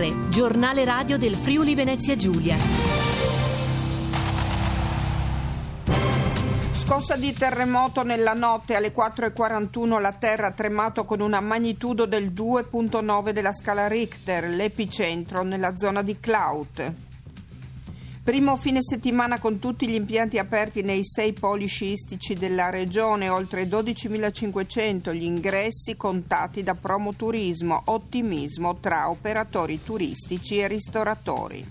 GR, giornale radio del Friuli Venezia Giulia. Scossa di terremoto nella notte alle 4:41, la terra ha tremato con una magnitudo del 2,9 della scala Richter, l'epicentro nella zona di Clout. Primo fine settimana con tutti gli impianti aperti nei 6 poli sciistici della regione, oltre 12.500 gli ingressi contati da Promoturismo, ottimismo tra operatori turistici e ristoratori.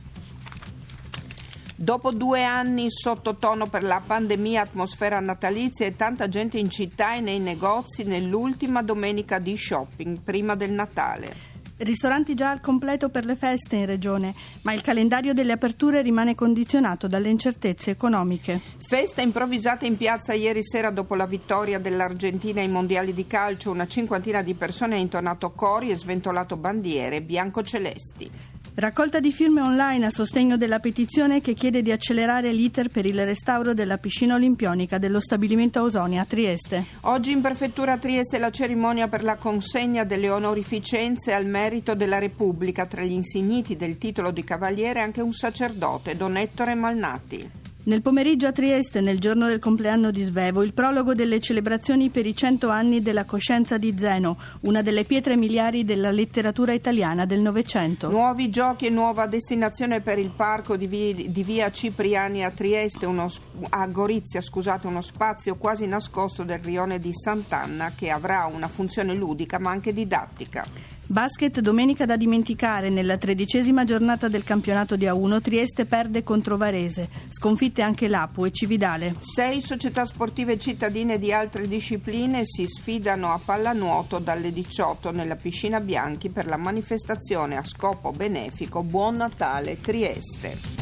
Dopo 2 anni sottotono per la pandemia, atmosfera natalizia e tanta gente in città e nei negozi nell'ultima domenica di shopping prima del Natale. Ristoranti già al completo per le feste in regione, ma il calendario delle aperture rimane condizionato dalle incertezze economiche. Festa improvvisata in piazza ieri sera dopo la vittoria dell'Argentina ai mondiali di calcio. Una cinquantina di persone ha intonato cori e sventolato bandiere bianco-celesti. Raccolta di firme online a sostegno della petizione che chiede di accelerare l'iter per il restauro della piscina olimpionica dello stabilimento Ausonia a Trieste. Oggi in prefettura a Trieste la cerimonia per la consegna delle onorificenze al merito della Repubblica. Tra gli insigniti del titolo di cavaliere anche un sacerdote, Don Ettore Malnati. Nel pomeriggio a Trieste, nel giorno del compleanno di Svevo, il prologo delle celebrazioni per i 100 anni della coscienza di Zeno, una delle pietre miliari della letteratura italiana del Novecento. Nuovi giochi e nuova destinazione per il parco di via Cipriani a Trieste, a Gorizia, uno spazio quasi nascosto del rione di Sant'Anna che avrà una funzione ludica ma anche didattica. Basket, domenica da dimenticare. Nella 13ª giornata del campionato di A1 Trieste perde contro Varese, sconfitte anche l'Apu e Cividale. 6 società sportive cittadine di altre discipline si sfidano a pallanuoto dalle 18 nella piscina Bianchi per la manifestazione a scopo benefico Buon Natale Trieste.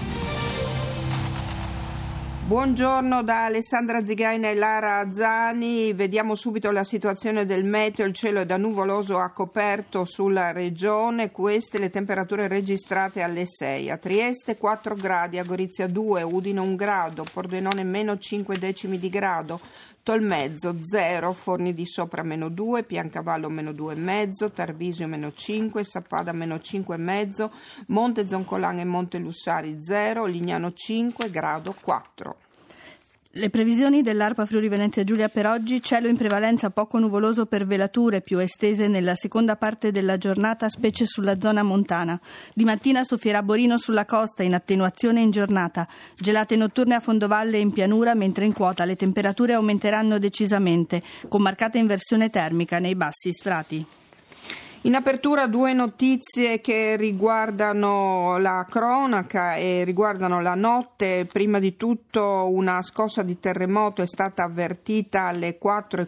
Buongiorno da Alessandra Zigaina e Lara Azzani. Vediamo subito la situazione del meteo. Il cielo è da nuvoloso a coperto sulla regione. Queste le temperature registrate alle 6. A Trieste 4 gradi, a Gorizia 2, Udine 1 grado, Pordenone meno 5 decimi di grado, Tolmezzo 0, Forni di Sopra meno 2, Piancavallo meno 2,5, Tarvisio meno 5, Sappada meno 5,5, Monte Zoncolan e Monte Lussari 0, Lignano 5, grado 4. Le previsioni dell'ARPA Friuli Venezia Giulia per oggi: cielo in prevalenza poco nuvoloso per velature più estese nella seconda parte della giornata, specie sulla zona montana. Di mattina soffierà Borino sulla costa, in attenuazione in giornata. Gelate notturne a fondovalle e in pianura, mentre in quota le temperature aumenteranno decisamente, con marcata inversione termica nei bassi strati. In apertura 2 notizie che riguardano la cronaca e riguardano la notte. Prima di tutto una scossa di terremoto è stata avvertita alle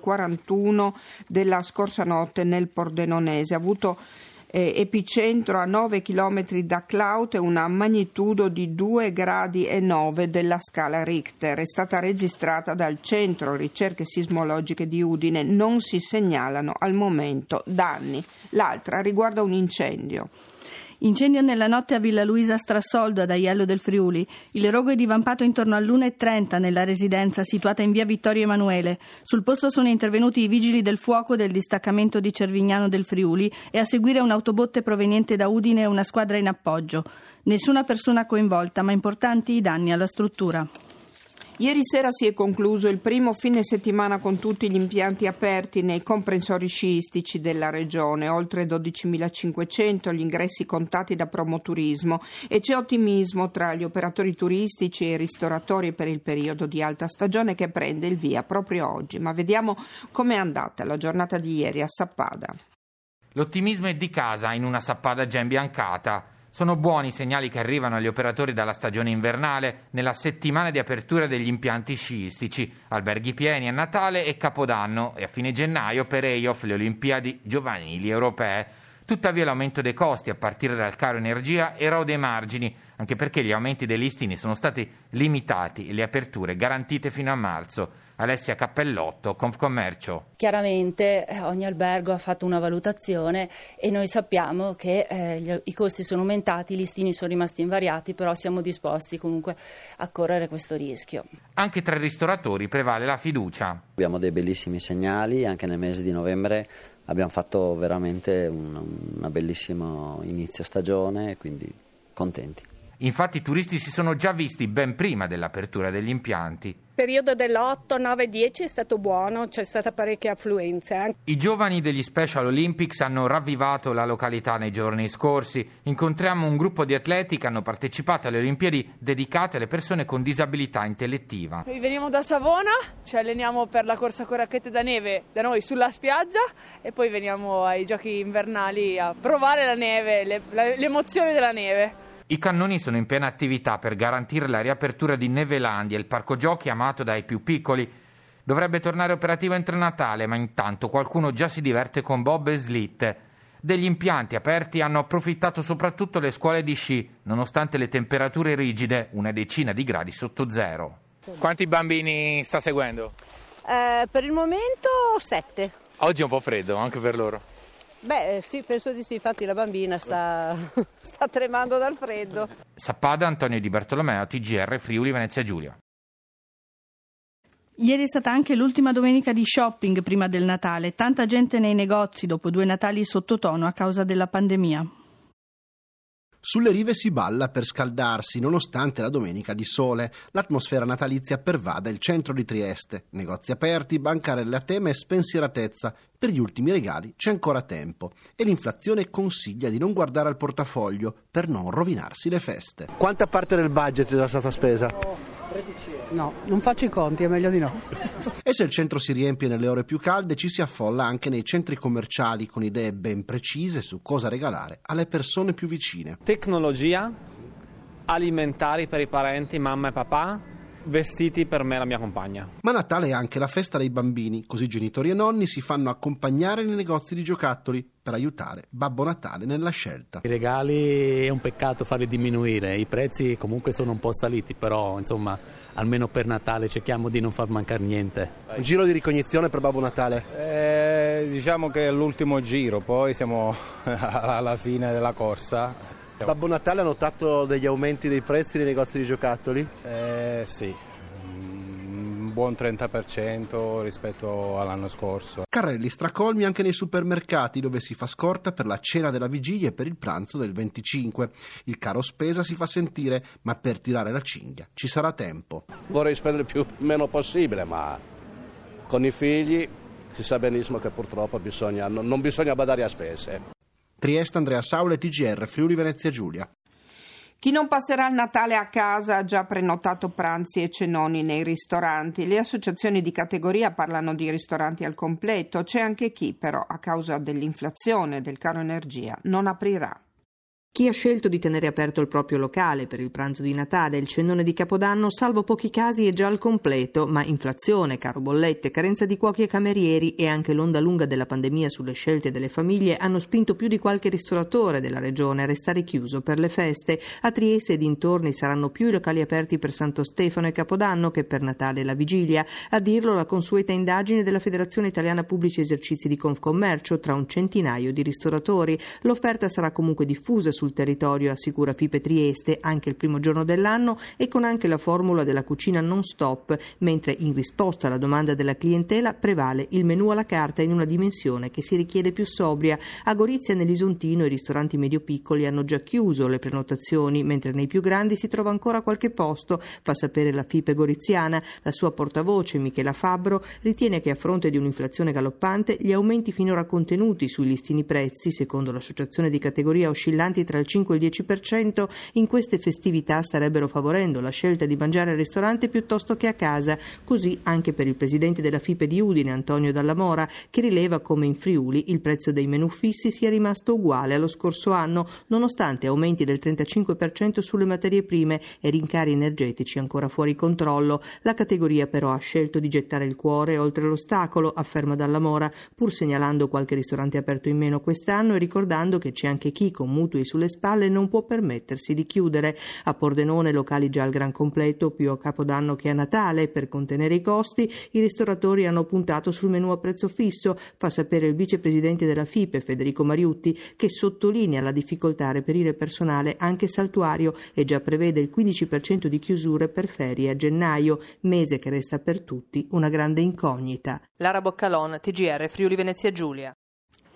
4:41 della scorsa notte nel Pordenonese. Ha avuto epicentro a 9 chilometri da Clout e una magnitudo di 2,9 gradi della scala Richter. È stata registrata dal Centro Ricerche Sismologiche di Udine. Non si segnalano al momento danni. L'altra riguarda un incendio. Incendio nella notte a Villa Luisa Strassoldo, ad Aiello del Friuli. Il rogo è divampato intorno all'1:30 nella residenza situata in via Vittorio Emanuele. Sul posto sono intervenuti i vigili del fuoco del distaccamento di Cervignano del Friuli e a seguire un'autobotte proveniente da Udine e una squadra in appoggio. Nessuna persona coinvolta, ma importanti i danni alla struttura. Ieri sera si è concluso il primo fine settimana con tutti gli impianti aperti nei comprensori sciistici della regione, oltre 12.500 gli ingressi contati da Promoturismo, e c'è ottimismo tra gli operatori turistici e i ristoratori per il periodo di alta stagione che prende il via proprio oggi. Ma vediamo com'è andata la giornata di ieri a Sappada. L'ottimismo è di casa in una Sappada già imbiancata. Sono buoni i segnali che arrivano agli operatori dalla stagione invernale nella settimana di apertura degli impianti sciistici, alberghi pieni a Natale e Capodanno e a fine gennaio playoff le Olimpiadi giovanili europee. Tuttavia l'aumento dei costi a partire dal caro energia erode i margini, anche perché gli aumenti dei listini sono stati limitati e le aperture garantite fino a marzo. Alessia Cappellotto, Confcommercio. Chiaramente ogni albergo ha fatto una valutazione e noi sappiamo che i costi sono aumentati, i listini sono rimasti invariati, però siamo disposti comunque a correre questo rischio. Anche tra i ristoratori prevale la fiducia. Abbiamo dei bellissimi segnali, anche nel mese di novembre abbiamo fatto veramente una bellissima inizio stagione, quindi contenti. Infatti i turisti si sono già visti ben prima dell'apertura degli impianti. Il periodo dell'8, 9, 10 è stato buono, c'è stata parecchia affluenza. I giovani degli Special Olympics hanno ravvivato la località nei giorni scorsi. Incontriamo un gruppo di atleti che hanno partecipato alle Olimpiadi dedicate alle persone con disabilità intellettiva. Noi veniamo da Savona, ci alleniamo per la corsa con racchette da neve da noi sulla spiaggia e poi veniamo ai giochi invernali a provare la neve, l'emozione della neve. I cannoni sono in piena attività per garantire la riapertura di Nevelandia, il parco giochi amato dai più piccoli. Dovrebbe tornare operativo entro Natale, ma intanto qualcuno già si diverte con bob e slitte. Degli impianti aperti hanno approfittato soprattutto le scuole di sci, nonostante le temperature rigide, una decina di gradi sotto zero. Quanti bambini sta seguendo? Per il momento 7. Oggi è un po' freddo, anche per loro. Beh sì, penso di sì, infatti la bambina sta tremando dal freddo. Sappada, Antonio Di Bartolomeo, TGR Friuli Venezia Giulia. Ieri è stata anche l'ultima domenica di shopping prima del Natale. Tanta gente nei negozi dopo 2 Natali sottotono a causa della pandemia. Sulle rive si balla per scaldarsi, nonostante la domenica di sole. L'atmosfera natalizia pervade il centro di Trieste. Negozi aperti, bancarelle a tema e spensieratezza. Per gli ultimi regali c'è ancora tempo. E l'inflazione consiglia di non guardare al portafoglio per non rovinarsi le feste. Quanta parte del budget è già stata spesa? No, non faccio i conti, è meglio di no. E se il centro si riempie nelle ore più calde, ci si affolla anche nei centri commerciali con idee ben precise su cosa regalare alle persone più vicine. Tecnologia, alimentari per i parenti, mamma e papà, vestiti per me e la mia compagna. Ma Natale è anche la festa dei bambini, così genitori e nonni si fanno accompagnare nei negozi di giocattoli per aiutare Babbo Natale nella scelta. I regali è un peccato farli diminuire, i prezzi comunque sono un po' saliti, però insomma almeno per Natale cerchiamo di non far mancare niente. Un giro di ricognizione per Babbo Natale? Diciamo che è l'ultimo giro, poi siamo alla fine della corsa. Babbo Natale ha notato degli aumenti dei prezzi nei negozi di giocattoli? Sì, un buon 30% rispetto all'anno scorso. Carrelli stracolmi anche nei supermercati, dove si fa scorta per la cena della vigilia e per il pranzo del 25. Il caro spesa si fa sentire, ma per tirare la cinghia ci sarà tempo. Vorrei spendere meno possibile, ma con i figli si sa benissimo che purtroppo non bisogna badare a spese. Trieste, Andrea Saule, TGR Friuli Venezia Giulia. Chi non passerà il Natale a casa ha già prenotato pranzi e cenoni nei ristoranti. Le associazioni di categoria parlano di ristoranti al completo. C'è anche chi, però, a causa dell'inflazione e del caro energia, non aprirà. Chi ha scelto di tenere aperto il proprio locale per il pranzo di Natale e il cenone di Capodanno, salvo pochi casi, è già al completo, ma inflazione, caro bollette, carenza di cuochi e camerieri e anche l'onda lunga della pandemia sulle scelte delle famiglie hanno spinto più di qualche ristoratore della regione a restare chiuso per le feste. A Trieste e dintorni saranno più i locali aperti per Santo Stefano e Capodanno che per Natale e la Vigilia. A dirlo la consueta indagine della Federazione Italiana Pubblici Esercizi di Confcommercio tra un centinaio di ristoratori. L'offerta sarà comunque diffusa sul territorio, assicura FIPE Trieste, anche il primo giorno dell'anno e con anche la formula della cucina non stop, mentre in risposta alla domanda della clientela prevale il menù alla carta in una dimensione che si richiede più sobria. A Gorizia e nell'Isontino i ristoranti medio-piccoli hanno già chiuso le prenotazioni, mentre nei più grandi si trova ancora qualche posto, fa sapere la FIPE goriziana. La sua portavoce, Michela Fabbro, ritiene che a fronte di un'inflazione galoppante gli aumenti finora contenuti sui listini prezzi, secondo l'associazione di categoria oscillanti tra il 5 e il 10%, in queste festività starebbero favorendo la scelta di mangiare al ristorante piuttosto che a casa. Così anche per il presidente della FIPE di Udine, Antonio Dalla Mora, che rileva come in Friuli il prezzo dei menù fissi sia rimasto uguale allo scorso anno, nonostante aumenti del 35% sulle materie prime e rincari energetici ancora fuori controllo. La categoria però ha scelto di gettare il cuore oltre l'ostacolo, afferma Dalla Mora, pur segnalando qualche ristorante aperto in meno quest'anno e ricordando che c'è anche chi con mutui sulle spalle non può permettersi di chiudere. A Pordenone locali già al gran completo, più a Capodanno che a Natale. Per contenere i costi i ristoratori hanno puntato sul menù a prezzo fisso, fa sapere il vicepresidente della FIPE Federico Mariutti, che sottolinea la difficoltà a reperire personale anche saltuario e già prevede il 15% di chiusure per ferie a gennaio, mese che resta per tutti una grande incognita. Lara Boccalon, TGR Friuli Venezia Giulia.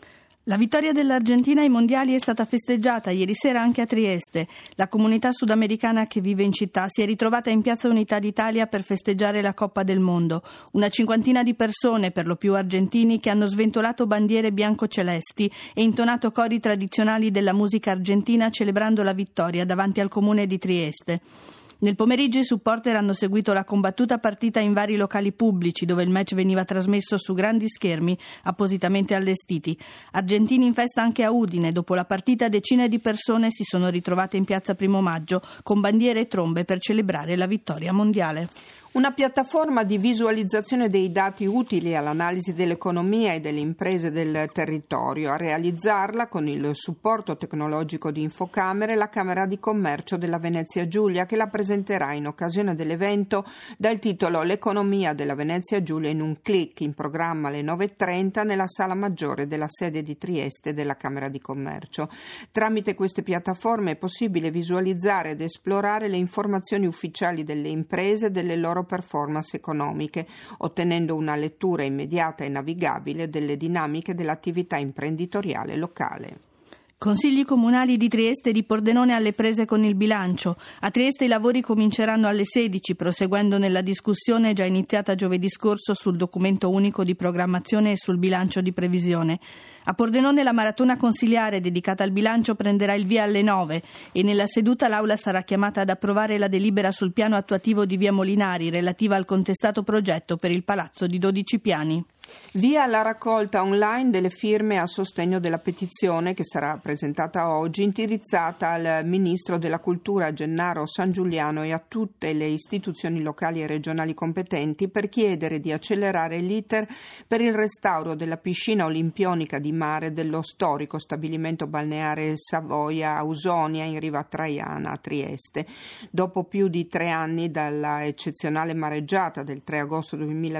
La vittoria dell'Argentina ai mondiali è stata festeggiata ieri sera anche a Trieste. La comunità sudamericana che vive in città si è ritrovata in Piazza Unità d'Italia per festeggiare la Coppa del Mondo. Una cinquantina di persone, per lo più argentini, che hanno sventolato bandiere bianco-celesti e intonato cori tradizionali della musica argentina celebrando la vittoria davanti al comune di Trieste. Nel pomeriggio i supporter hanno seguito la combattuta partita in vari locali pubblici dove il match veniva trasmesso su grandi schermi appositamente allestiti. Argentini in festa anche a Udine. Dopo la partita decine di persone si sono ritrovate in piazza Primo Maggio con bandiere e trombe per celebrare la vittoria mondiale. Una piattaforma di visualizzazione dei dati utili all'analisi dell'economia e delle imprese del territorio. A realizzarla, con il supporto tecnologico di Infocamere, la Camera di Commercio della Venezia Giulia, che la presenterà in occasione dell'evento dal titolo L'economia della Venezia Giulia in un click, in programma alle 9:30 nella sala maggiore della sede di Trieste della Camera di Commercio. Tramite queste piattaforme è possibile visualizzare ed esplorare le informazioni ufficiali delle imprese e delle loro performance economiche, ottenendo una lettura immediata e navigabile delle dinamiche dell'attività imprenditoriale locale. Consigli comunali di Trieste e di Pordenone alle prese con il bilancio. A Trieste i lavori cominceranno alle 16, proseguendo nella discussione già iniziata giovedì scorso sul documento unico di programmazione e sul bilancio di previsione. A Pordenone la maratona consiliare dedicata al bilancio prenderà il via alle 9 e nella seduta l'Aula sarà chiamata ad approvare la delibera sul piano attuativo di via Molinari relativa al contestato progetto per il palazzo di 12 piani. Via la raccolta online delle firme a sostegno della petizione che sarà presentata oggi, indirizzata al Ministro della Cultura Gennaro Sangiuliano e a tutte le istituzioni locali e regionali competenti per chiedere di accelerare l'iter per il restauro della piscina olimpionica di mare dello storico stabilimento balneare Savoia Ausonia in Riva Traiana a Trieste. Dopo più di 3 anni dalla eccezionale mareggiata del 3 agosto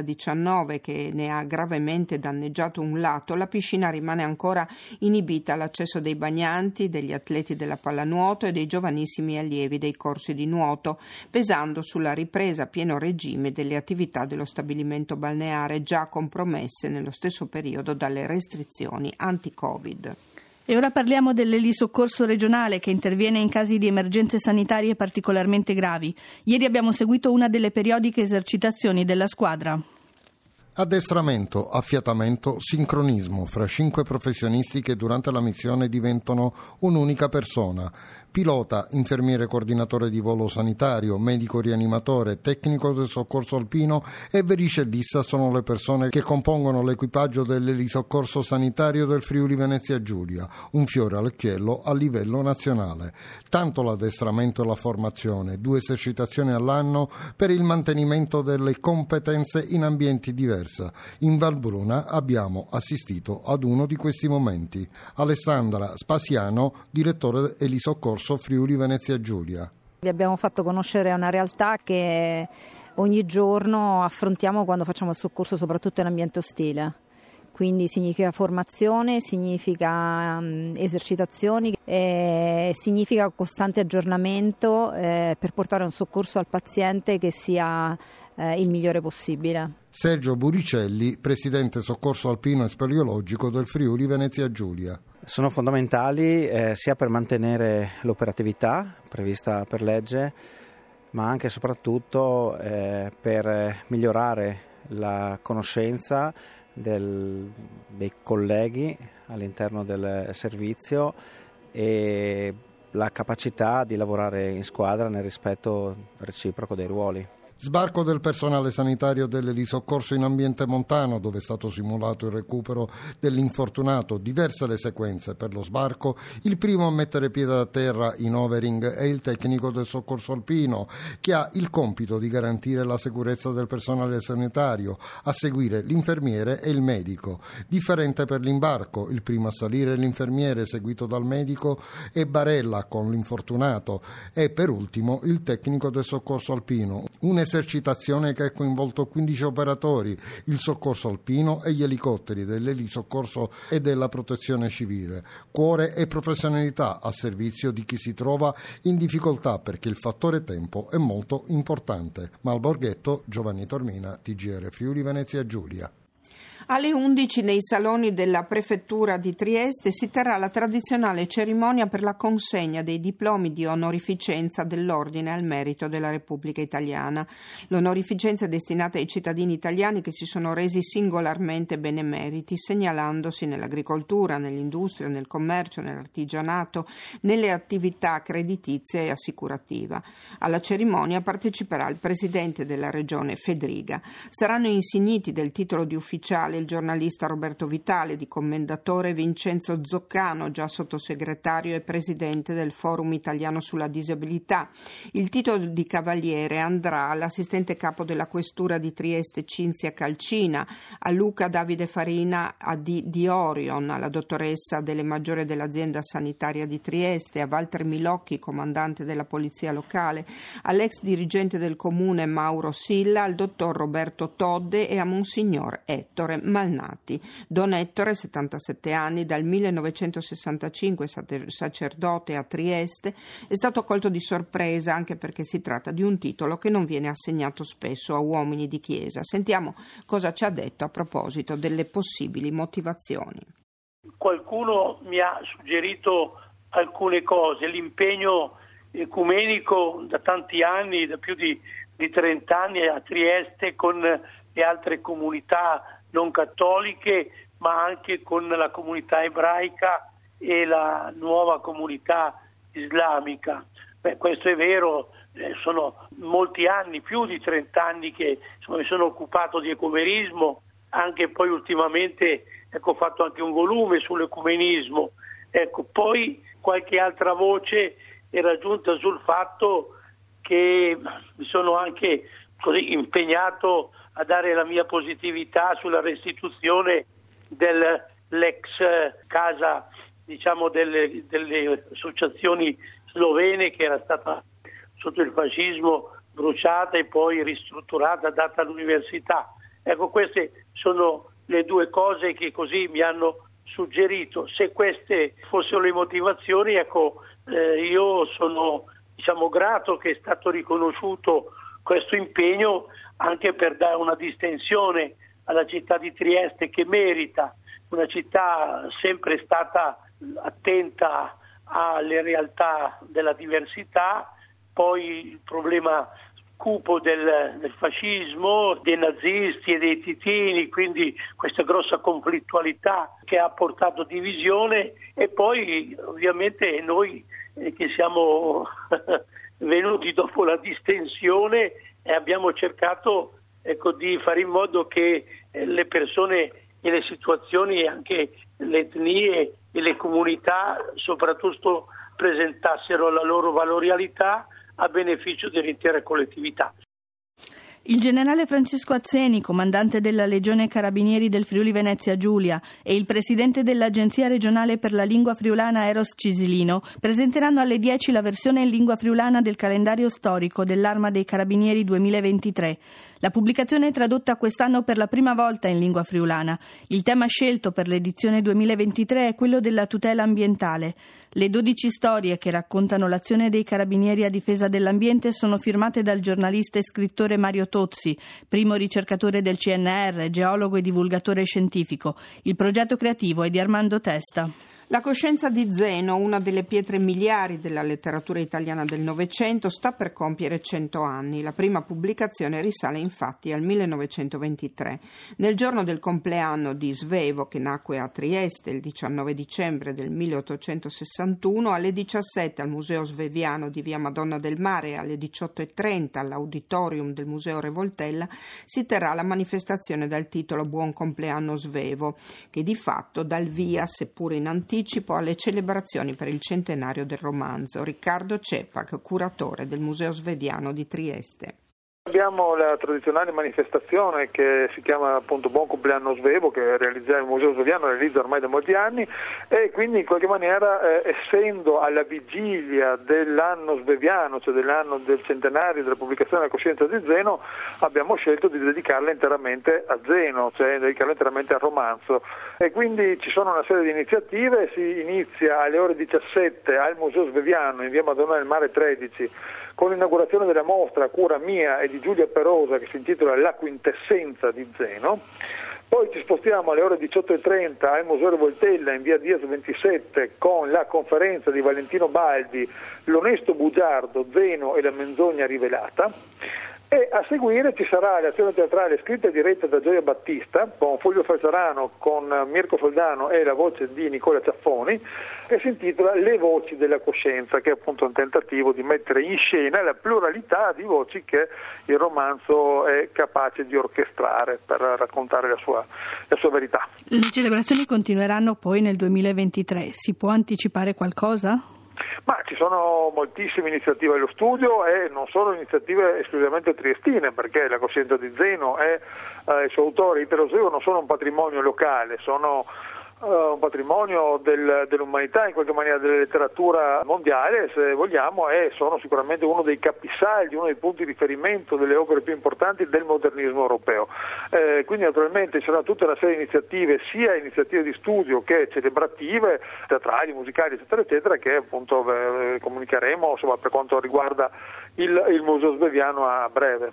2019 che ne ha gravemente danneggiato un lato, la piscina rimane ancora inibita all'accesso dei bagnanti, degli atleti della pallanuoto e dei giovanissimi allievi dei corsi di nuoto, pesando sulla ripresa a pieno regime delle attività dello stabilimento balneare già compromesse nello stesso periodo dalle restrizioni anti-Covid. E ora parliamo dell'elisoccorso regionale che interviene in casi di emergenze sanitarie particolarmente gravi. Ieri abbiamo seguito una delle periodiche esercitazioni della squadra. Addestramento, affiatamento, sincronismo fra 5 professionisti che durante la missione diventano un'unica persona. Pilota, infermiere coordinatore di volo sanitario, medico rianimatore, tecnico del soccorso alpino e vericellista sono le persone che compongono l'equipaggio dell'elisoccorso sanitario del Friuli Venezia Giulia, un fiore all'occhiello a livello nazionale. Tanto l'addestramento e la formazione, 2 esercitazioni all'anno per il mantenimento delle competenze in ambienti diversi. In Valbruna abbiamo assistito ad uno di questi momenti. Alessandra Spasiano, direttore Elisoccorso Friuli Venezia Giulia. Vi abbiamo fatto conoscere una realtà che ogni giorno affrontiamo quando facciamo il soccorso, soprattutto in ambiente ostile. Quindi significa formazione, significa esercitazioni, significa costante aggiornamento per portare un soccorso al paziente che sia il migliore possibile. Sergio Buricelli, presidente soccorso alpino e speleologico del Friuli Venezia Giulia. Sono fondamentali sia per mantenere l'operatività prevista per legge, ma anche e soprattutto per migliorare la conoscenza dei colleghi all'interno del servizio e la capacità di lavorare in squadra nel rispetto reciproco dei ruoli. Sbarco del personale sanitario dell'elisoccorso in ambiente montano, dove è stato simulato il recupero dell'infortunato. Diverse le sequenze per lo sbarco. Il primo a mettere piede a terra in overing è il tecnico del soccorso alpino, che ha il compito di garantire la sicurezza del personale sanitario, a seguire l'infermiere e il medico. Differente per l'imbarco, il primo a salire è l'infermiere seguito dal medico e barella con l'infortunato e per ultimo il tecnico del soccorso alpino. Un'esercitazione che ha coinvolto 15 operatori, il soccorso alpino e gli elicotteri dell'elisoccorso e della protezione civile. Cuore e professionalità a servizio di chi si trova in difficoltà, perché il fattore tempo è molto importante. Malborghetto, Giovanni Tormina, TGR Friuli Venezia Giulia. Alle 11 nei saloni della Prefettura di Trieste si terrà la tradizionale cerimonia per la consegna dei diplomi di onorificenza dell'Ordine al Merito della Repubblica Italiana. L'onorificenza è destinata ai cittadini italiani che si sono resi singolarmente benemeriti, segnalandosi nell'agricoltura, nell'industria, nel commercio, nell'artigianato, nelle attività creditizie e assicurativa. Alla cerimonia parteciperà il presidente della regione Fedriga. Saranno insigniti del titolo di ufficiale il giornalista Roberto Vitale, di commendatore Vincenzo Zoccano, già sottosegretario e presidente del Forum Italiano sulla Disabilità. Il titolo di cavaliere andrà all'assistente capo della Questura di Trieste Cinzia Calcina, a Luca Davide Farina di Orion, alla dottoressa delle maggiore dell'azienda sanitaria di Trieste, a Walter Milocchi, comandante della polizia locale, all'ex dirigente del comune Mauro Silla, al dottor Roberto Todde e a Monsignor Ettore Malnati. Don Ettore, 77 anni, dal 1965 sacerdote a Trieste, è stato colto di sorpresa anche perché si tratta di un titolo che non viene assegnato spesso a uomini di chiesa. Sentiamo cosa ci ha detto a proposito delle possibili motivazioni. Qualcuno mi ha suggerito alcune cose, l'impegno ecumenico da tanti anni, da più di 30 anni a Trieste con le altre comunità non cattoliche, ma anche con la comunità ebraica e la nuova comunità islamica. Questo è vero, sono molti anni, più di 30 anni che mi sono occupato di ecumenismo, anche poi ultimamente ho fatto anche un volume sull'ecumenismo. Poi qualche altra voce era giunta sul fatto che mi sono anche così impegnato a dare la mia positività sulla restituzione dell'ex casa, diciamo, delle associazioni slovene, che era stata sotto il fascismo bruciata e poi ristrutturata, data all'università. Queste sono le due cose che così mi hanno suggerito. Se queste fossero le motivazioni, io sono grato che è stato riconosciuto questo impegno, anche per dare una distensione alla città di Trieste, che merita, una città sempre stata attenta alle realtà della diversità. Poi il problema cupo del fascismo, dei nazisti e dei titini, quindi questa grossa conflittualità che ha portato divisione, e poi ovviamente noi che siamo venuti dopo la distensione abbiamo cercato di fare in modo che le persone e le situazioni e anche le etnie e le comunità soprattutto presentassero la loro valorialità a beneficio dell'intera collettività. Il generale Francesco Azzeni, comandante della Legione Carabinieri del Friuli Venezia Giulia, e il presidente dell'Agenzia regionale per la lingua friulana Eros Cisilino presenteranno alle 10 la versione in lingua friulana del calendario storico dell'Arma dei Carabinieri 2023. La pubblicazione è tradotta quest'anno per la prima volta in lingua friulana. Il tema scelto per l'edizione 2023 è quello della tutela ambientale. Le 12 storie che raccontano l'azione dei carabinieri a difesa dell'ambiente sono firmate dal giornalista e scrittore Mario Tozzi, primo ricercatore del CNR, geologo e divulgatore scientifico. Il progetto creativo è di Armando Testa. La coscienza di Zeno, una delle pietre miliari della letteratura italiana del Novecento, sta per compiere 100 anni. La prima pubblicazione risale infatti al 1923. Nel giorno del compleanno di Svevo, che nacque a Trieste il 19 dicembre del 1861, alle 17 al Museo Sveviano di Via Madonna del Mare e alle 18:30 all'Auditorium del Museo Revoltella si terrà la manifestazione dal titolo Buon compleanno Svevo, che di fatto dà il via, seppure in anticipo, alle celebrazioni per il centenario del romanzo. Riccardo Cepac, curatore del Museo Sveviano di Trieste. Abbiamo la tradizionale manifestazione che si chiama appunto Buon compleanno Svevo, che il Museo Sveviano realizza ormai da molti anni, e quindi in qualche maniera essendo alla vigilia dell'anno sveviano, cioè dell'anno del centenario della pubblicazione della coscienza di Zeno, abbiamo scelto di dedicarla interamente a Zeno, cioè dedicarla interamente al romanzo, e quindi ci sono una serie di iniziative. Si inizia alle ore 17 al Museo Sveviano in via Madonna del Mare 13 con l'inaugurazione della mostra a cura mia e di Giulia Perosa che si intitola La quintessenza di Zeno. Poi ci spostiamo alle ore 18:30 al Museo Voltella in via Diaz 27 con la conferenza di Valentino Baldi, L'onesto bugiardo, Zeno e la menzogna rivelata. E a seguire ci sarà l'azione teatrale scritta e diretta da Gioia Battista con Fulvio Falzarano, con Mirko Soldano e la voce di Nicola Ciaffoni, che si intitola Le voci della coscienza, che è appunto un tentativo di mettere in scena la pluralità di voci che il romanzo è capace di orchestrare per raccontare la sua verità. Le celebrazioni continueranno poi nel 2023, si può anticipare qualcosa? Ma ci sono moltissime iniziative allo studio e non sono iniziative esclusivamente triestine, perché la coscienza di Zeno e il suo autore Italo Svevo non sono un patrimonio locale, sono un patrimonio dell'umanità, in qualche maniera della letteratura mondiale, se vogliamo, e sono sicuramente uno dei capisaldi, uno dei punti di riferimento delle opere più importanti del modernismo europeo. Quindi naturalmente ci saranno tutta una serie di iniziative, sia iniziative di studio che celebrative, teatrali, musicali, eccetera, eccetera, che appunto comunicheremo, insomma, per quanto riguarda il Museo Sveviano a breve.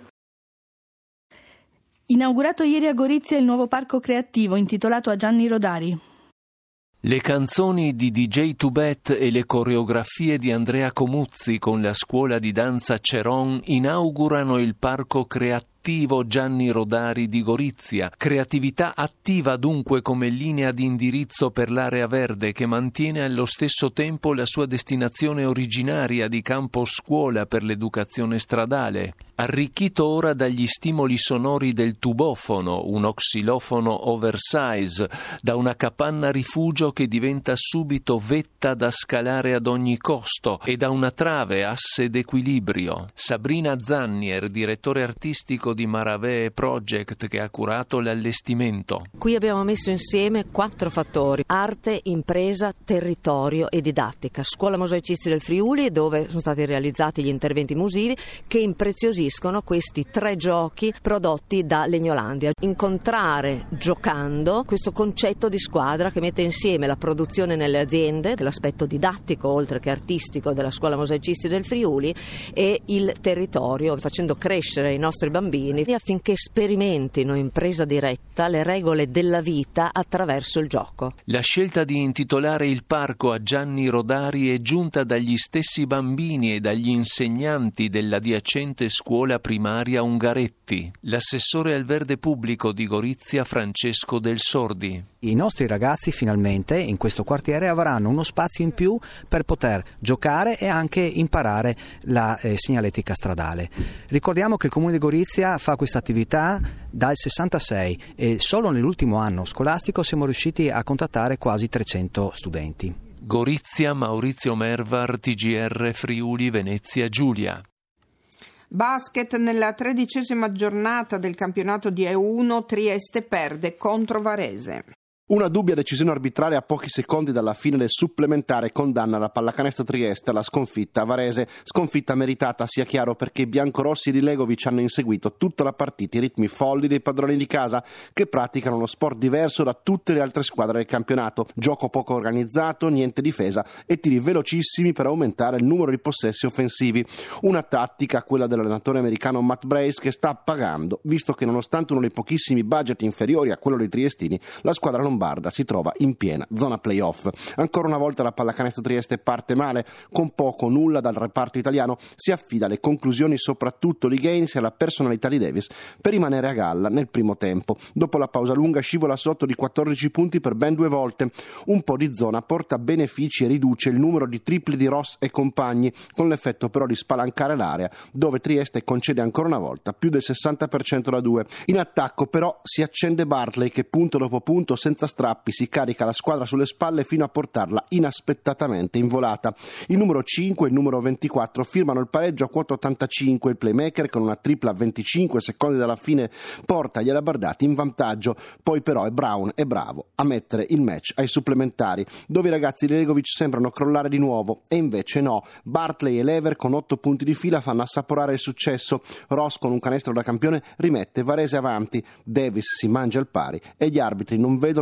Inaugurato ieri a Gorizia il nuovo parco creativo intitolato a Gianni Rodari. Le canzoni di DJ Tubet e le coreografie di Andrea Comuzzi con la scuola di danza Ceron inaugurano il parco creativo Gianni Rodari di Gorizia. Creatività attiva dunque come linea di indirizzo per l'area verde, che mantiene allo stesso tempo la sua destinazione originaria di campo scuola per l'educazione stradale. Arricchito ora dagli stimoli sonori del tubofono, uno xilofono oversize, da una capanna rifugio che diventa subito vetta da scalare ad ogni costo e da una trave asse d'equilibrio. Sabrina Zannier, direttore artistico di Maravè Project, che ha curato l'allestimento. Qui abbiamo messo insieme 4 fattori: arte, impresa, territorio e didattica. Scuola Mosaicisti del Friuli, dove sono stati realizzati gli interventi musivi che impreziosiscono questi 3 giochi prodotti da Legnolandia. Incontrare giocando questo concetto di squadra che mette insieme la produzione nelle aziende, l'aspetto didattico oltre che artistico della Scuola Mosaicisti del Friuli, e il territorio, facendo crescere i nostri bambini affinché sperimentino in presa diretta le regole della vita attraverso il gioco. La scelta di intitolare il parco a Gianni Rodari è giunta dagli stessi bambini e dagli insegnanti dell'adiacente scuola primaria Ungaretti. L'assessore al verde pubblico di Gorizia Francesco Del Sordi. I nostri ragazzi finalmente in questo quartiere avranno uno spazio in più per poter giocare e anche imparare la segnaletica stradale. Ricordiamo che il Comune di Gorizia fa questa attività dal 66 e solo nell'ultimo anno scolastico siamo riusciti a contattare quasi 300 studenti. Gorizia, Maurizio Mervar, TGR Friuli Venezia Giulia. Basket nella 13ª giornata del campionato di E1, Trieste perde contro Varese. Una dubbia decisione arbitrale a pochi secondi dalla fine del supplementare condanna la Pallacanestro Trieste alla sconfitta a Varese. Sconfitta meritata, sia chiaro, perché i biancorossi di Legovic hanno inseguito tutta la partita i ritmi folli dei padroni di casa, che praticano uno sport diverso da tutte le altre squadre del campionato. Gioco poco organizzato, niente difesa e tiri velocissimi per aumentare il numero di possessi offensivi. Una tattica, quella dell'allenatore americano Matt Brace, che sta pagando, visto che nonostante uno dei pochissimi budget inferiori a quello dei triestini, la squadra lombarda si trova in piena zona playoff. Ancora una volta la Pallacanestro Trieste parte male, con poco o nulla dal reparto italiano, si affida alle conclusioni soprattutto di Gaines e alla personalità di Davis per rimanere a galla nel primo tempo. Dopo la pausa lunga scivola sotto di 14 punti per ben 2 volte. Un po' di zona porta benefici e riduce il numero di tripli di Ross e compagni, con l'effetto però di spalancare l'area, dove Trieste concede ancora una volta più del 60% da 2. In attacco però si accende Bartley, che punto dopo punto senza strappi si carica la squadra sulle spalle fino a portarla inaspettatamente in volata. Il numero 5 e il numero 24 firmano il pareggio a quota 85. Il playmaker, con una tripla a 25 secondi dalla fine, porta gli alabardati in vantaggio. Poi però Brown è bravo a mettere il match ai supplementari, dove i ragazzi di Legovic sembrano crollare di nuovo, e invece no. Bartley e Lever con 8 punti di fila fanno assaporare il successo. Ross con un canestro da campione rimette Varese avanti. Davis si mangia il pari e gli arbitri non vedono un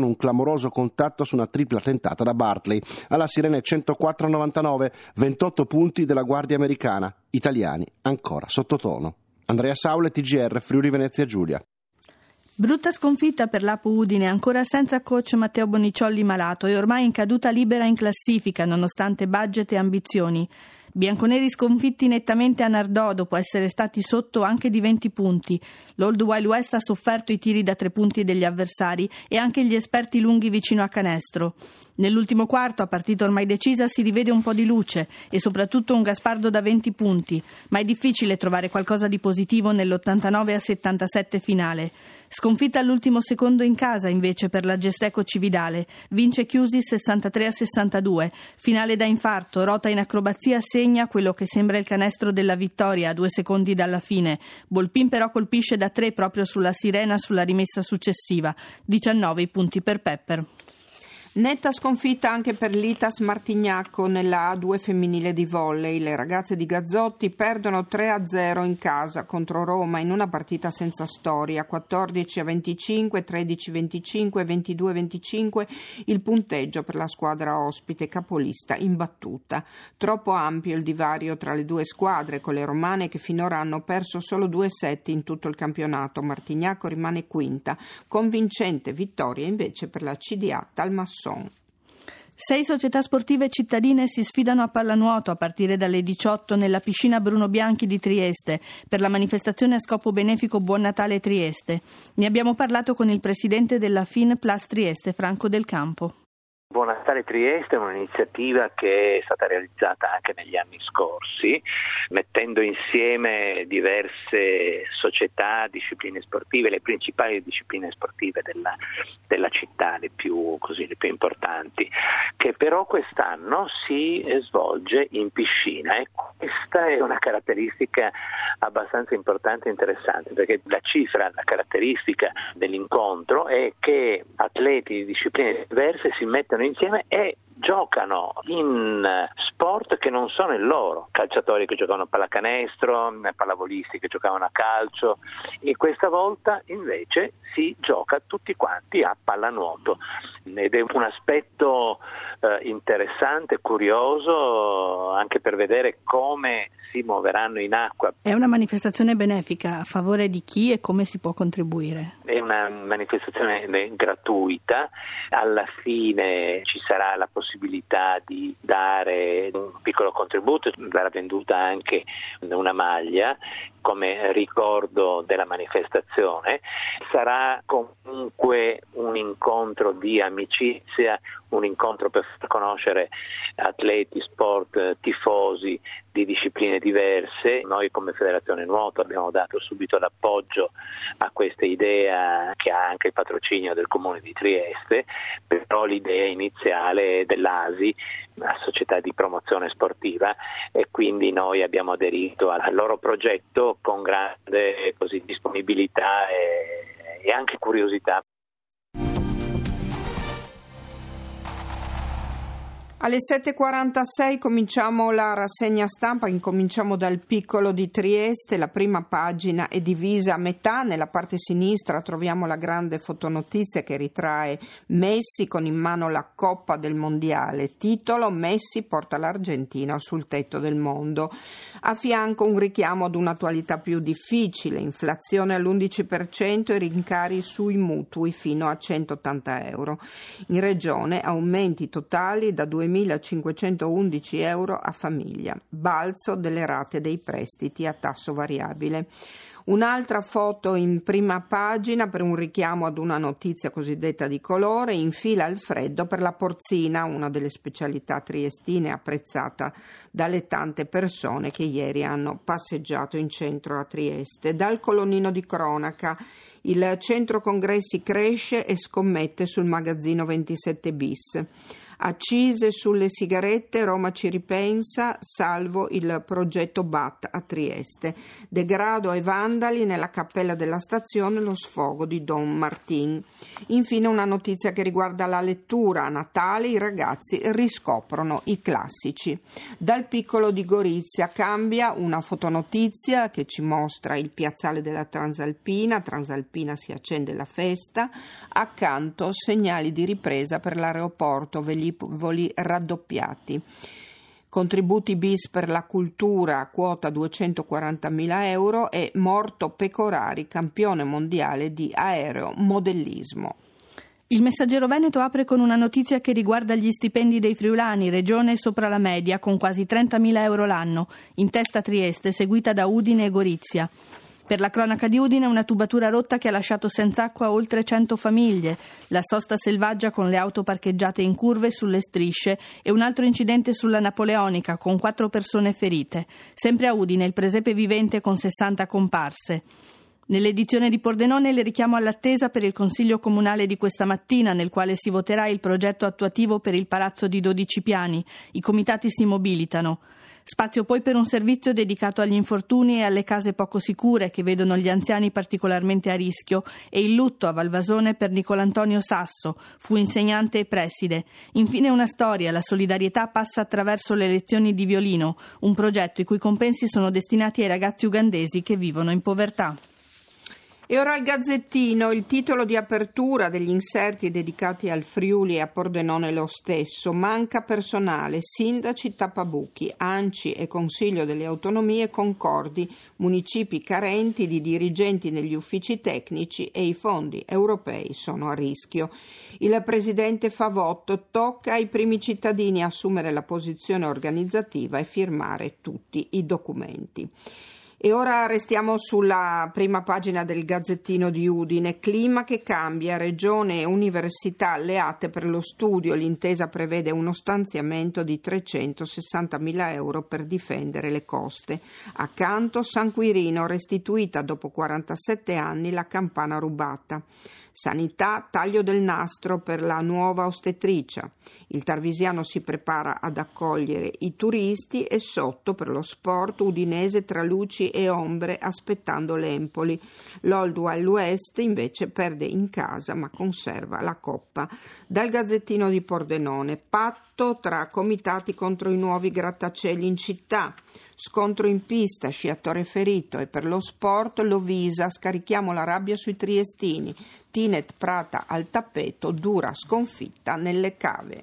un clamoroso contatto su una tripla tentata da Bartley. Alla sirena 104-99, 28 punti della guardia americana, italiani ancora sottotono. Andrea Saule, TGR, Friuli Venezia Giulia. Brutta sconfitta per l'Apo Udine, ancora senza coach Matteo Bonicciolli malato e ormai in caduta libera in classifica nonostante budget e ambizioni. Bianconeri sconfitti nettamente a Nardò dopo essere stati sotto anche di 20 punti. L'Old Wild West ha sofferto i tiri da 3 punti degli avversari e anche gli esperti lunghi vicino a canestro. Nell'ultimo quarto, a partita ormai decisa, si rivede un po' di luce e soprattutto un Gaspardo da 20 punti, ma è difficile trovare qualcosa di positivo nell'89-77 finale. Sconfitta all'ultimo secondo in casa invece per la Gesteco Cividale, vince chiusi 63-62, finale da infarto, Rota in acrobazia segna quello che sembra il canestro della vittoria a 2 secondi dalla fine, Volpin però colpisce da 3 proprio sulla sirena sulla rimessa successiva, 19 i punti per Pepper. Netta sconfitta anche per l'Itas Martignacco nella A2 femminile di volley. Le ragazze di Gazzotti perdono 3-0 in casa contro Roma in una partita senza storia, 14-25, 13-25, 22-25 il punteggio per la squadra ospite capolista imbattuta. Troppo ampio il divario tra le due squadre, con le romane che finora hanno perso solo 2 set in tutto il campionato. Martignacco rimane quinta, convincente vittoria invece per la CDA Talmasson. 6 società sportive cittadine si sfidano a pallanuoto a partire dalle 18 nella piscina Bruno Bianchi di Trieste per la manifestazione a scopo benefico Buon Natale Trieste. Ne abbiamo parlato con il presidente della FIN Plus Trieste, Franco Del Campo. Buon Natale Trieste è un'iniziativa che è stata realizzata anche negli anni scorsi, mettendo insieme diverse società, discipline sportive, le principali discipline sportive della città, le più importanti, che però quest'anno si svolge in piscina e questa è una caratteristica abbastanza importante e interessante, perché la caratteristica dell'incontro è che atleti di discipline diverse si mettono insieme e giocano in sport che non sono il loro, calciatori che giocano a pallacanestro, pallavolisti che giocavano a calcio, e questa volta invece si gioca tutti quanti a pallanuoto ed è un aspetto interessante, curioso anche per vedere come si muoveranno in acqua. È una manifestazione benefica a favore di chi e come si può contribuire? È una manifestazione gratuita, alla fine ci sarà la possibilità di dare un piccolo contributo, verrà venduta anche una maglia come ricordo della manifestazione. Sarà comunque un incontro di amicizia, un incontro per far conoscere atleti, sport, tifosi di discipline diverse. Noi come Federazione Nuoto abbiamo dato subito l'appoggio a questa idea, che ha anche il patrocinio del Comune di Trieste, però l'idea iniziale dell'ASI, la società di promozione sportiva, e quindi noi abbiamo aderito al loro progetto con grande disponibilità e anche curiosità. Alle 7.46 cominciamo la rassegna stampa, incominciamo dal Piccolo di Trieste. La prima pagina è divisa a metà, nella parte sinistra troviamo la grande fotonotizia che ritrae Messi con in mano la Coppa del Mondiale, titolo Messi porta l'Argentina sul tetto del mondo. A fianco un richiamo ad un'attualità più difficile, inflazione all'11% e rincari sui mutui fino a 180 euro. In regione aumenti totali da 2.511 euro a famiglia, balzo delle rate dei prestiti a tasso variabile. Un'altra foto in prima pagina per un richiamo ad una notizia cosiddetta di colore, in fila al freddo per la porzina, una delle specialità triestine apprezzata dalle tante persone che ieri hanno passeggiato in centro a Trieste. Dal colonnino di cronaca, il centro congressi cresce e scommette sul magazzino 27 bis. Accise sulle sigarette, Roma ci ripensa, salvo il progetto BAT a Trieste. Degrado e vandali nella cappella della stazione, lo sfogo di Don Martin. Infine una notizia che riguarda la lettura. A Natale i ragazzi riscoprono i classici. Dal piccolo di Gorizia cambia una fotonotizia che ci mostra il piazzale della Transalpina si accende la festa, accanto segnali di ripresa per l'aeroporto, velivoli raddoppiati. Contributi bis per la cultura, quota 240.000 euro e Morto Pecorari, campione mondiale di aeromodellismo. Il Messaggero Veneto apre con una notizia che riguarda gli stipendi dei friulani, regione sopra la media, con quasi 30.000 euro l'anno, in testa Trieste, seguita da Udine e Gorizia. Per la cronaca di Udine, una tubatura rotta che ha lasciato senza acqua oltre 100 famiglie, la sosta selvaggia con le auto parcheggiate in curve sulle strisce e un altro incidente sulla Napoleonica con 4 persone ferite. Sempre a Udine il presepe vivente con 60 comparse. Nell'edizione di Pordenone le richiamo all'attesa per il Consiglio Comunale di questa mattina, nel quale si voterà il progetto attuativo per il palazzo di 12 piani. I comitati si mobilitano. Spazio poi per un servizio dedicato agli infortuni e alle case poco sicure che vedono gli anziani particolarmente a rischio e il lutto a Valvasone per Nicolantonio Sasso, fu insegnante e preside. Infine una storia, la solidarietà passa attraverso le lezioni di violino, un progetto i cui compensi sono destinati ai ragazzi ugandesi che vivono in povertà. E ora il Gazzettino, il titolo di apertura degli inserti dedicati al Friuli e a Pordenone lo stesso. Manca personale, sindaci tappabuchi, ANCI e Consiglio delle Autonomie concordi, municipi carenti di dirigenti negli uffici tecnici e i fondi europei sono a rischio. Il presidente Favotto: tocca ai primi cittadini assumere la posizione organizzativa e firmare tutti i documenti. E ora restiamo sulla prima pagina del Gazzettino di Udine. Clima che cambia, regione e università alleate per lo studio. L'intesa prevede uno stanziamento di 360.000 euro per difendere le coste. Accanto San Quirino, restituita dopo 47 anni la campana rubata. Sanità, taglio del nastro per la nuova ostetricia. Il Tarvisiano si prepara ad accogliere i turisti e sotto per lo sport udinese tra luci e ombre aspettando l'Empoli. L'Old Wild West invece perde in casa ma conserva la coppa. Dal Gazzettino di Pordenone, patto tra comitati contro i nuovi grattacieli in città. Scontro in pista, sciatore ferito e per lo sport Lovisa, scarichiamo la rabbia sui triestini. Tinet Prata al tappeto, dura sconfitta nelle cave.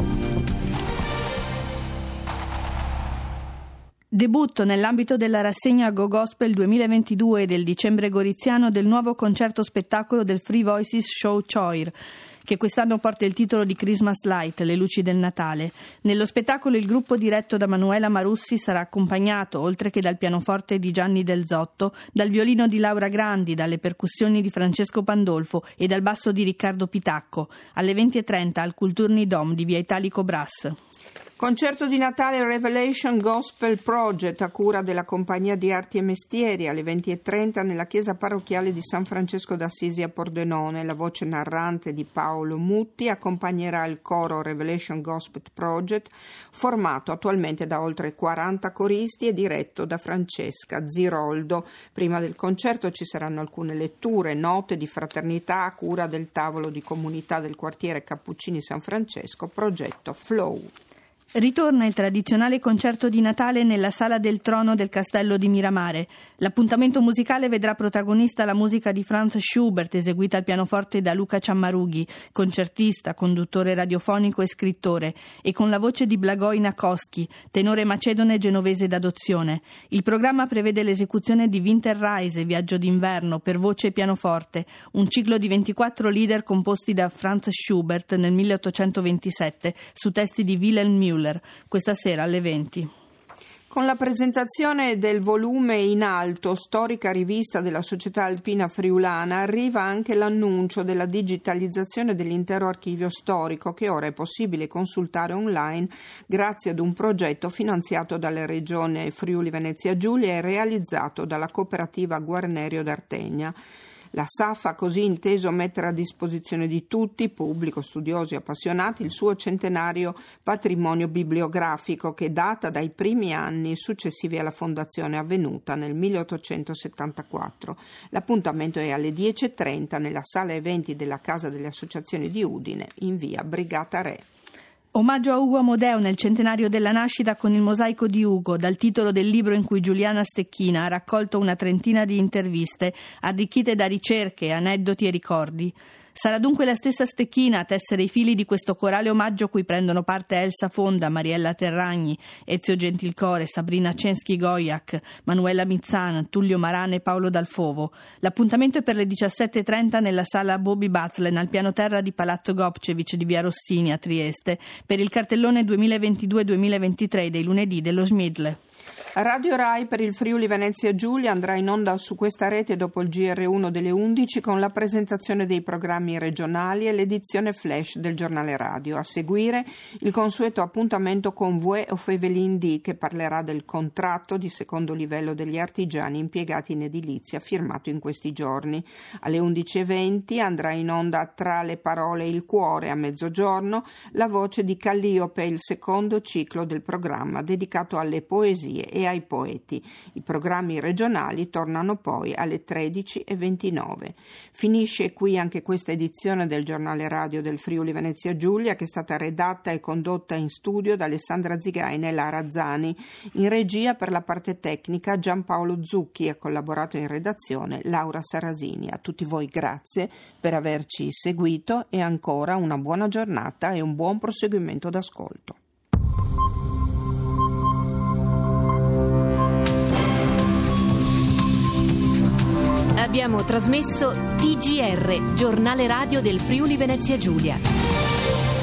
Debutto nell'ambito della rassegna Go Gospel 2022 del dicembre goriziano del nuovo concerto spettacolo del Free Voices Show Choir, che quest'anno porta il titolo di Christmas Light, le luci del Natale. Nello spettacolo il gruppo diretto da Manuela Marussi sarà accompagnato, oltre che dal pianoforte di Gianni Del Zotto, dal violino di Laura Grandi, dalle percussioni di Francesco Pandolfo e dal basso di Riccardo Pitacco. Alle 20:30 al Kulturni Dom di Via Italico Brass. Concerto di Natale Revelation Gospel Project a cura della Compagnia di Arti e Mestieri alle 20:30 nella chiesa parrocchiale di San Francesco d'Assisi a Pordenone. La voce narrante di Paolo Mutti accompagnerà il coro Revelation Gospel Project, formato attualmente da oltre 40 coristi e diretto da Francesca Ziroldo. Prima del concerto ci saranno alcune letture, note di fraternità a cura del tavolo di comunità del quartiere Cappuccini San Francesco, progetto Flow. Ritorna il tradizionale concerto di Natale nella Sala del Trono del Castello di Miramare. L'appuntamento musicale vedrà protagonista la musica di Franz Schubert, eseguita al pianoforte da Luca Ciammarughi, concertista, conduttore radiofonico e scrittore, e con la voce di Blagoj Nakosky, tenore macedone genovese d'adozione. Il programma prevede l'esecuzione di Winterreise, Viaggio d'inverno, per voce e pianoforte, un ciclo di 24 lieder composti da Franz Schubert nel 1827 su testi di Wilhelm Müller. Questa sera alle 20. Con la presentazione del volume in alto, storica rivista della Società Alpina Friulana, arriva anche l'annuncio della digitalizzazione dell'intero archivio storico, che ora è possibile consultare online grazie ad un progetto finanziato dalla Regione Friuli Venezia Giulia e realizzato dalla cooperativa Guarnerio d'Artegna. La SAF ha così inteso mettere a disposizione di tutti, pubblico, studiosi, appassionati, il suo centenario patrimonio bibliografico che data dai primi anni successivi alla fondazione avvenuta nel 1874. L'appuntamento è alle 10:30 nella sala eventi della Casa delle Associazioni di Udine in via Brigata Re. Omaggio a Ugo Amodeo nel centenario della nascita con il mosaico di Ugo, dal titolo del libro in cui Giuliana Stecchina ha raccolto una trentina di interviste, arricchite da ricerche, aneddoti e ricordi. Sarà dunque la stessa Stecchina a tessere i fili di questo corale omaggio a cui prendono parte Elsa Fonda, Mariella Terragni, Ezio Gentilcore, Sabrina Censchi-Goiak, Manuela Mizzan, Tullio Marane e Paolo Dalfovo. L'appuntamento è per le 17:30 nella sala Bobby Butlen al piano terra di Palazzo Gopcevic di via Rossini a Trieste per il cartellone 2022-2023 dei lunedì dello Smidle. Radio Rai per il Friuli Venezia Giulia andrà in onda su questa rete dopo il GR1 delle 11 con la presentazione dei programmi regionali e l'edizione flash del giornale radio. A seguire il consueto appuntamento con Vue of Evelyn D, che parlerà del contratto di secondo livello degli artigiani impiegati in edilizia firmato in questi giorni. Alle 11:20 andrà in onda Tra le parole e il cuore, a mezzogiorno la voce di Calliope, il secondo ciclo del programma dedicato alle poesie e ai poeti. I programmi regionali tornano poi alle 13:29. Finisce qui anche questa edizione del giornale radio del Friuli Venezia Giulia, che è stata redatta e condotta in studio da Alessandra Zigaina e Lara Zani. In regia per la parte tecnica Giampaolo Zucchi, ha collaborato in redazione Laura Sarasini. A tutti voi grazie per averci seguito e ancora una buona giornata e un buon proseguimento d'ascolto. Abbiamo trasmesso TGR, giornale radio del Friuli Venezia Giulia.